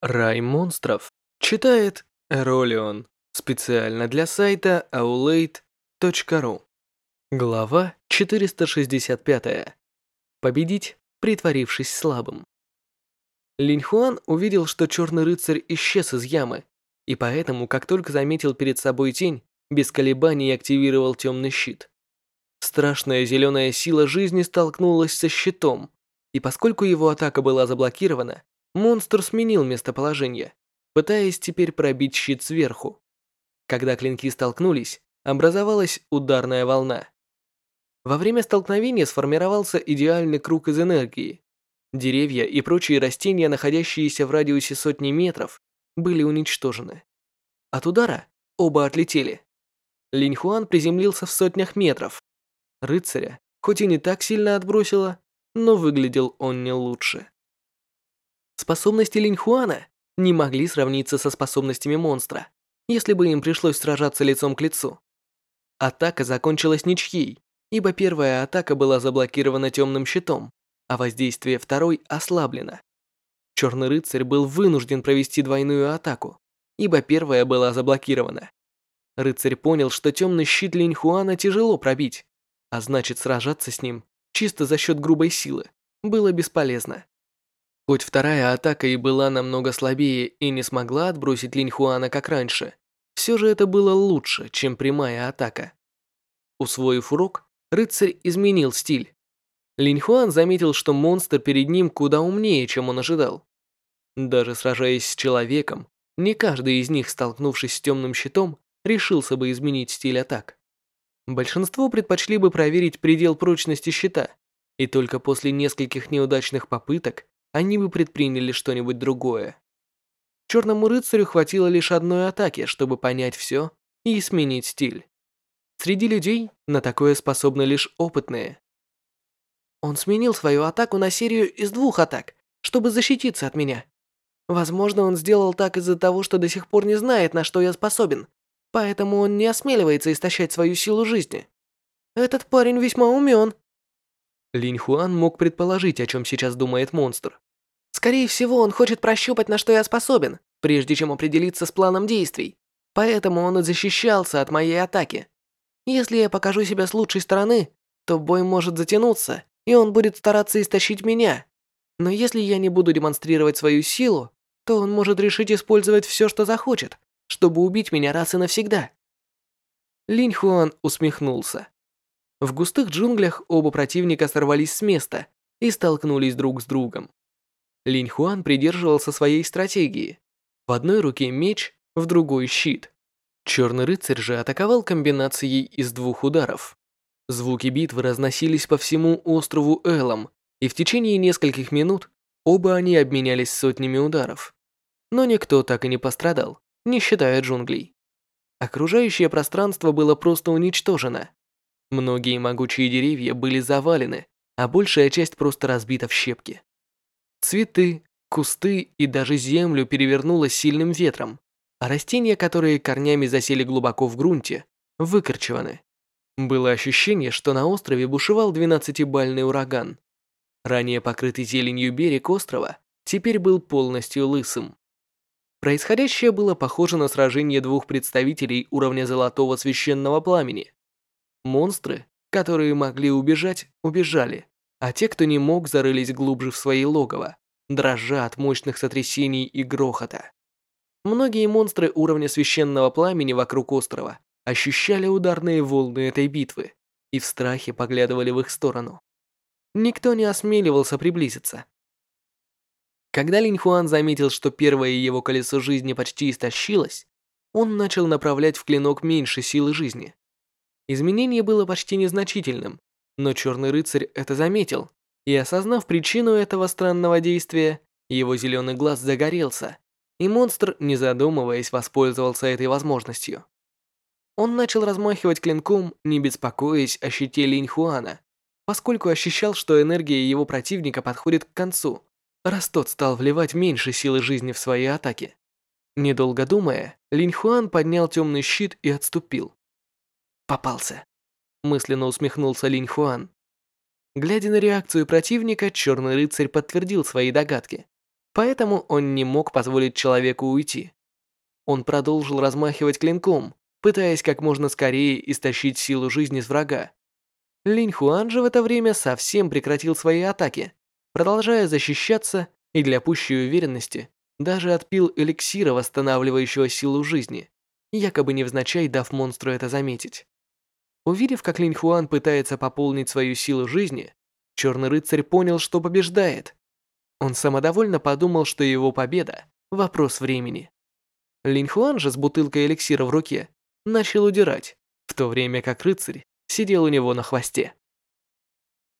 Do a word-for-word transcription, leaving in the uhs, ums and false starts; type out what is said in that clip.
Рай монстров читает Эролион специально для сайта аулейт точка ру. Глава четыреста шестьдесят пять. Победить, притворившись слабым. Линь Хуан увидел, что черный рыцарь исчез из ямы, и поэтому, как только заметил перед собой тень, без колебаний активировал темный щит. Страшная зеленая сила жизни столкнулась со щитом, и поскольку его атака была заблокирована, монстр сменил местоположение, пытаясь теперь пробить щит сверху. Когда клинки столкнулись, образовалась ударная волна. Во время столкновения сформировался идеальный круг из энергии. Деревья и прочие растения, находящиеся в радиусе сотни метров, были уничтожены. От удара оба отлетели. Линь Хуан приземлился в сотнях метров. Рыцаря, хоть и не так сильно отбросило, но выглядел он не лучше. Способности Линь Хуана не могли сравниться со способностями монстра, если бы им пришлось сражаться лицом к лицу. Атака закончилась ничьей, ибо первая атака была заблокирована темным щитом, а воздействие второй ослаблено. Черный рыцарь был вынужден провести двойную атаку, ибо первая была заблокирована. Рыцарь понял, что темный щит Линь Хуана тяжело пробить, а значит сражаться с ним, чисто за счет грубой силы, было бесполезно. Хоть вторая атака и была намного слабее и не смогла отбросить Линь Хуана как раньше, все же это было лучше, чем прямая атака. Усвоив урок, рыцарь изменил стиль. Линь Хуан заметил, что монстр перед ним куда умнее, чем он ожидал. Даже сражаясь с человеком, не каждый из них, столкнувшись с темным щитом, решился бы изменить стиль атак. Большинство предпочли бы проверить предел прочности щита, и только после нескольких неудачных попыток они бы предприняли что-нибудь другое. Черному рыцарю хватило лишь одной атаки, чтобы понять все и сменить стиль. Среди людей на такое способны лишь опытные. Он сменил свою атаку на серию из двух атак, чтобы защититься от меня. Возможно, он сделал так из-за того, что до сих пор не знает, на что я способен, поэтому он не осмеливается истощать свою силу жизни. Этот парень весьма умен. Линь Хуан мог предположить, о чем сейчас думает монстр. Скорее всего, он хочет прощупать, на что я способен, прежде чем определиться с планом действий. Поэтому он и защищался от моей атаки. Если я покажу себя с лучшей стороны, то бой может затянуться, и он будет стараться истощить меня. Но если я не буду демонстрировать свою силу, то он может решить использовать все, что захочет, чтобы убить меня раз и навсегда. Линь Хуан усмехнулся. В густых джунглях оба противника сорвались с места и столкнулись друг с другом. Линь Хуан придерживался своей стратегии. В одной руке меч, в другой щит. Черный рыцарь же атаковал комбинацией из двух ударов. Звуки битвы разносились по всему острову Элом, и в течение нескольких минут оба они обменялись сотнями ударов. Но никто так и не пострадал, не считая джунглей. Окружающее пространство было просто уничтожено. Многие могучие деревья были завалены, а большая часть просто разбита в щепки. Цветы, кусты и даже землю перевернуло сильным ветром, а растения, которые корнями засели глубоко в грунте, выкорчеваны. Было ощущение, что на острове бушевал двенадцатибальный ураган. Ранее покрытый зеленью берег острова теперь был полностью лысым. Происходящее было похоже на сражение двух представителей уровня Золотого Священного Пламени. Монстры, которые могли убежать, убежали, а те, кто не мог, зарылись глубже в свои логово, дрожа от мощных сотрясений и грохота. Многие монстры уровня Священного Пламени вокруг острова ощущали ударные волны этой битвы и в страхе поглядывали в их сторону. Никто не осмеливался приблизиться. Когда Линь Хуан заметил, что первое его колесо жизни почти истощилось, он начал направлять в клинок меньше силы жизни. Изменение было почти незначительным, но черный рыцарь это заметил, и, осознав причину этого странного действия, его зеленый глаз загорелся, и монстр, не задумываясь, воспользовался этой возможностью. Он начал размахивать клинком, не беспокоясь о щите Линь Хуана, поскольку ощущал, что энергия его противника подходит к концу, раз тот стал вливать меньше силы жизни в свои атаки. Недолго думая, Линь Хуан поднял темный щит и отступил. «Попался», — мысленно усмехнулся Линь Хуан. Глядя на реакцию противника, черный рыцарь подтвердил свои догадки. поэтому он не мог позволить человеку уйти. Он продолжил размахивать клинком, пытаясь как можно скорее истощить силу жизни с врага. Линь Хуан же в это время совсем прекратил свои атаки, продолжая защищаться и для пущей уверенности даже отпил эликсира, восстанавливающего силу жизни, якобы невзначай дав монстру это заметить. Увидев, как Линь Хуан пытается пополнить свою силу жизни, Черный рыцарь понял, что побеждает. Он самодовольно подумал, что его победа – вопрос времени. Линь Хуан же с бутылкой эликсира в руке начал удирать, в то время как рыцарь сидел у него на хвосте.